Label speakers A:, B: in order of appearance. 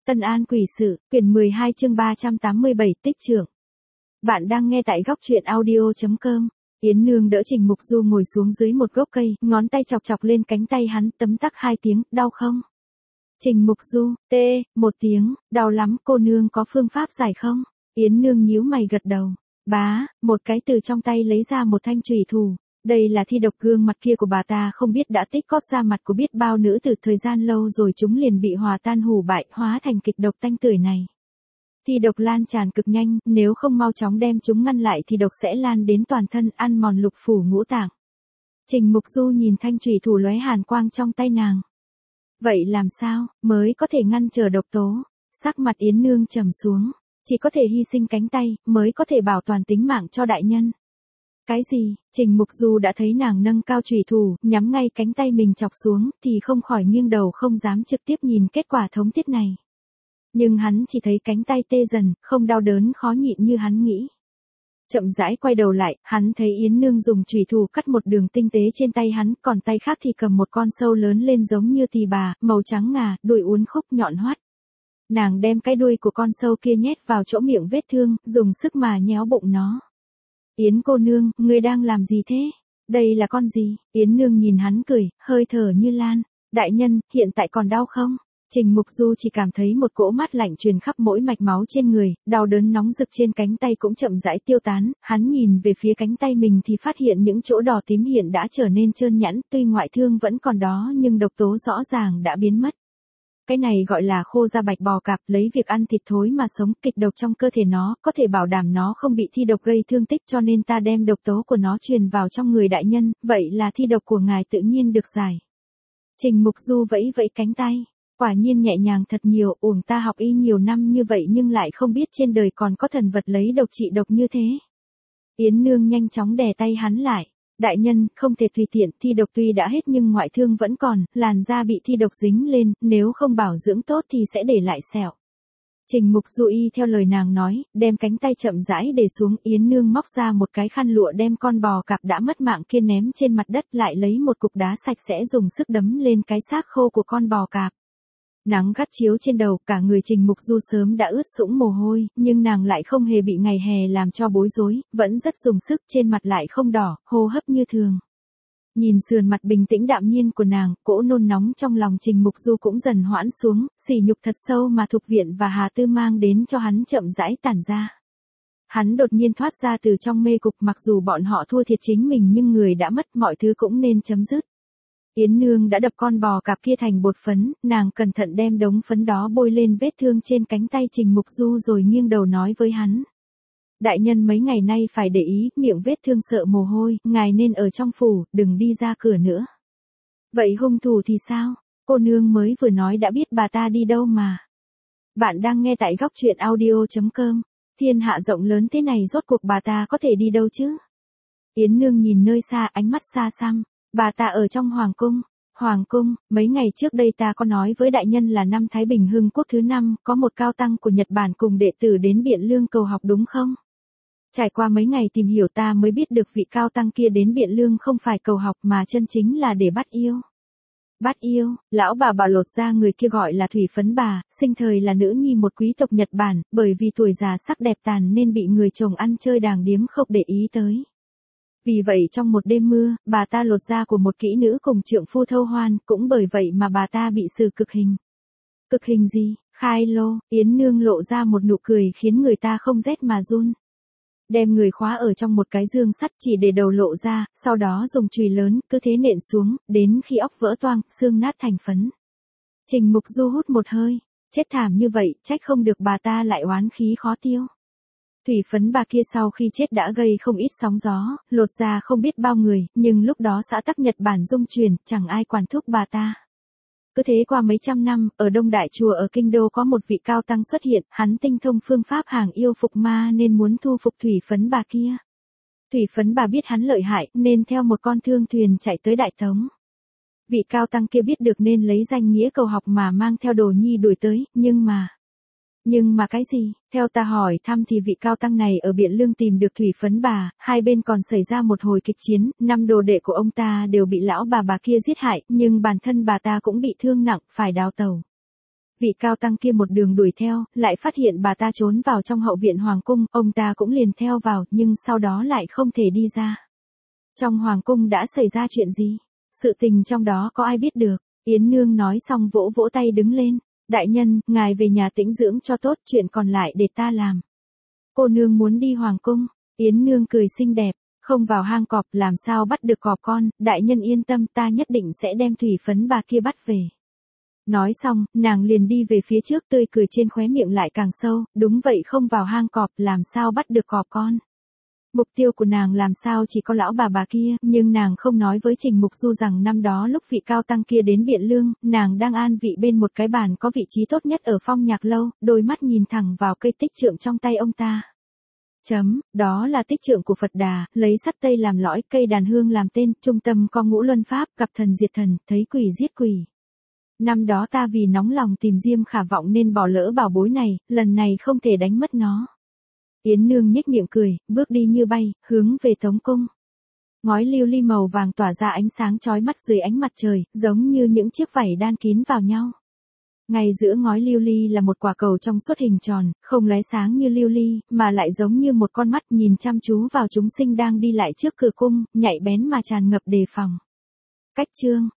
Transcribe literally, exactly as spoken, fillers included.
A: Tân An Quỷ Sự, quyển mười hai chương ba trăm tám mươi bảy tích trưởng. Bạn đang nghe tại góc truyện audio.com. Yến Nương đỡ Trình Mục Du ngồi xuống dưới một gốc cây, ngón tay chọc chọc lên cánh tay hắn, tấm tắc hai tiếng, đau không? Trình Mục Du, tê, một tiếng, đau lắm, cô nương có phương pháp giải không? Yến Nương nhíu mày gật đầu. Bá, một cái từ trong tay lấy ra một thanh chùy thủ. Đây là thi độc, gương mặt kia của bà ta không biết đã tích góp ra mặt của biết bao nữ từ thời gian lâu rồi, chúng liền bị hòa tan hủ bại, hóa thành kịch độc tanh tưởi này. Thi độc lan tràn cực nhanh, nếu không mau chóng đem chúng ngăn lại thì độc sẽ lan đến toàn thân, ăn mòn lục phủ ngũ tạng. Trình Mục Du nhìn thanh chùy thủ lóe hàn quang trong tay nàng. Vậy làm sao mới có thể ngăn trở độc tố? Sắc mặt Yến Nương trầm xuống, chỉ có thể hy sinh cánh tay mới có thể bảo toàn tính mạng cho đại nhân. Cái gì? Trình Mục Du đã thấy nàng nâng cao chùy thủ, nhắm ngay cánh tay mình chọc xuống, thì không khỏi nghiêng đầu không dám trực tiếp nhìn kết quả thống thiết này. Nhưng hắn chỉ thấy cánh tay tê dần, không đau đớn khó nhịn như hắn nghĩ. Chậm rãi quay đầu lại, hắn thấy Yến Nương dùng chùy thủ cắt một đường tinh tế trên tay hắn, còn tay khác thì cầm một con sâu lớn lên giống như tỳ bà, màu trắng ngà, đuôi uốn khúc nhọn hoắt. Nàng đem cái đuôi của con sâu kia nhét vào chỗ miệng vết thương, dùng sức mà nhéo bụng nó. Yến cô nương, ngươi đang làm gì thế? Đây là con gì? Yến Nương nhìn hắn cười, hơi thở như lan. Đại nhân, hiện tại còn đau không? Trình Mục Du chỉ cảm thấy một cỗ mát lạnh truyền khắp mỗi mạch máu trên người, đau đớn nóng rực trên cánh tay cũng chậm rãi tiêu tán. Hắn nhìn về phía cánh tay mình thì phát hiện những chỗ đỏ tím hiện đã trở nên trơn nhẵn, tuy ngoại thương vẫn còn đó nhưng độc tố rõ ràng đã biến mất. Cái này gọi là khô da bạch bò cạp, lấy việc ăn thịt thối mà sống, kịch độc trong cơ thể nó, có thể bảo đảm nó không bị thi độc gây thương tích, cho nên ta đem độc tố của nó truyền vào trong người đại nhân, vậy là thi độc của ngài tự nhiên được giải. Trình Mục Du vẫy vẫy cánh tay, quả nhiên nhẹ nhàng thật nhiều, uổng ta học y nhiều năm như vậy nhưng lại không biết trên đời còn có thần vật lấy độc trị độc như thế. Yến Nương nhanh chóng đè tay hắn lại. Đại nhân, không thể tùy tiện, thi độc tuy đã hết nhưng ngoại thương vẫn còn, làn da bị thi độc dính lên, nếu không bảo dưỡng tốt thì sẽ để lại sẹo. Trình Mục Du y theo lời nàng nói, đem cánh tay chậm rãi để xuống. Yến Nương móc ra một cái khăn lụa, đem con bò cạp đã mất mạng kia ném trên mặt đất, lại lấy một cục đá sạch sẽ dùng sức đấm lên cái xác khô của con bò cạp. Nắng gắt chiếu trên đầu, cả người Trình Mục Du sớm đã ướt sũng mồ hôi, nhưng nàng lại không hề bị ngày hè làm cho bối rối, vẫn rất dùng sức, trên mặt lại không đỏ, hô hấp như thường. Nhìn sườn mặt bình tĩnh đạm nhiên của nàng, cỗ nôn nóng trong lòng Trình Mục Du cũng dần hoãn xuống, sỉ nhục thật sâu mà Thục Viện và Hà Tư mang đến cho hắn chậm rãi tản ra. Hắn đột nhiên thoát ra từ trong mê cục, mặc dù bọn họ thua thiệt chính mình nhưng người đã mất, mọi thứ cũng nên chấm dứt. Yến Nương đã đập con bò cạp kia thành bột phấn, nàng cẩn thận đem đống phấn đó bôi lên vết thương trên cánh tay Trình Mục Du rồi nghiêng đầu nói với hắn. Đại nhân mấy ngày nay phải để ý, miệng vết thương sợ mồ hôi, ngài nên ở trong phủ, đừng đi ra cửa nữa. Vậy hung thủ thì sao? Cô nương mới vừa nói đã biết bà ta đi đâu mà. Bạn đang nghe tại góc truyện audio.com. Thiên hạ rộng lớn thế này rốt cuộc bà ta có thể đi đâu chứ? Yến Nương nhìn nơi xa, ánh mắt xa xăm. Bà ta ở trong Hoàng Cung. Hoàng Cung, mấy ngày trước đây ta có nói với đại nhân là năm Thái Bình Hưng Quốc thứ năm, có một cao tăng của Nhật Bản cùng đệ tử đến Biện Lương cầu học đúng không? Trải qua mấy ngày tìm hiểu ta mới biết được vị cao tăng kia đến Biện Lương không phải cầu học mà chân chính là để bắt yêu. Bắt yêu, lão bà bà lột da người kia gọi là Thủy Phấn Bà, sinh thời là nữ nhi một quý tộc Nhật Bản, bởi vì tuổi già sắc đẹp tàn nên bị người chồng ăn chơi đàng điếm không để ý tới. Vì vậy trong một đêm mưa, bà ta lột da của một kỹ nữ cùng trượng phu thâu hoan, cũng bởi vậy mà bà ta bị xử cực hình. Cực hình gì? Khai lô. Yến Nương lộ ra một nụ cười khiến người ta không rét mà run. Đem người khóa ở trong một cái giường sắt chỉ để đầu lộ ra, sau đó dùng chùy lớn, cứ thế nện xuống, đến khi óc vỡ toang, xương nát thành phấn. Trình Mục Du hút một hơi, chết thảm như vậy, trách không được bà ta lại oán khí khó tiêu. Thủy Phấn Bà kia sau khi chết đã gây không ít sóng gió, lột da không biết bao người, nhưng lúc đó xã tắc Nhật Bản dung truyền, chẳng ai quản thúc bà ta. Cứ thế qua mấy trăm năm, ở Đông Đại Chùa ở Kinh Đô có một vị cao tăng xuất hiện, hắn tinh thông phương pháp hàng yêu phục ma nên muốn thu phục Thủy Phấn Bà kia. Thủy Phấn Bà biết hắn lợi hại, nên theo một con thương thuyền chạy tới Đại Tống. Vị cao tăng kia biết được nên lấy danh nghĩa cầu học mà mang theo đồ nhi đuổi tới, nhưng mà... Nhưng mà cái gì? Theo ta hỏi thăm thì vị cao tăng này ở Biện Lương tìm được Thủy Phấn Bà, hai bên còn xảy ra một hồi kịch chiến, năm đồ đệ của ông ta đều bị lão bà bà kia giết hại, nhưng bản thân bà ta cũng bị thương nặng, phải đào tẩu. Vị cao tăng kia một đường đuổi theo, lại phát hiện bà ta trốn vào trong hậu viện hoàng cung, ông ta cũng liền theo vào, nhưng sau đó lại không thể đi ra. Trong hoàng cung đã xảy ra chuyện gì? Sự tình trong đó có ai biết được? Yến Nương nói xong vỗ vỗ tay đứng lên. Đại nhân, ngài về nhà tĩnh dưỡng cho tốt, chuyện còn lại để ta làm. Cô nương muốn đi hoàng cung. Yến Nương cười xinh đẹp, không vào hang cọp làm sao bắt được cọp con, đại nhân yên tâm, ta nhất định sẽ đem thủy phấn bà kia bắt về. Nói xong, nàng liền đi về phía trước, tươi cười trên khóe miệng lại càng sâu, đúng vậy, không vào hang cọp làm sao bắt được cọp con. Mục tiêu của nàng làm sao chỉ có lão bà bà kia, nhưng nàng không nói với Trình Mục Du rằng năm đó lúc vị cao tăng kia đến Biện Lương, nàng đang an vị bên một cái bàn có vị trí tốt nhất ở Phong Nhạc Lâu, đôi mắt nhìn thẳng vào cây tích trượng trong tay ông ta. Chấm, đó là tích trượng của Phật Đà, lấy sắt tây làm lõi, cây đàn hương làm tên, trung tâm có ngũ luân pháp, gặp thần diệt thần, thấy quỷ giết quỷ. Năm đó ta vì nóng lòng tìm Diêm Khả Vọng nên bỏ lỡ bảo bối này, lần này không thể đánh mất nó. Yến Nương nhếch miệng cười, bước đi như bay, hướng về Tống cung. Ngói lưu ly màu vàng tỏa ra ánh sáng chói mắt dưới ánh mặt trời, giống như những chiếc vảy đan kín vào nhau. Ngay giữa ngói lưu ly là một quả cầu trong suốt hình tròn, không lóe sáng như lưu ly, mà lại giống như một con mắt nhìn chăm chú vào chúng sinh đang đi lại trước cửa cung, nhạy bén mà tràn ngập đề phòng. Cách chương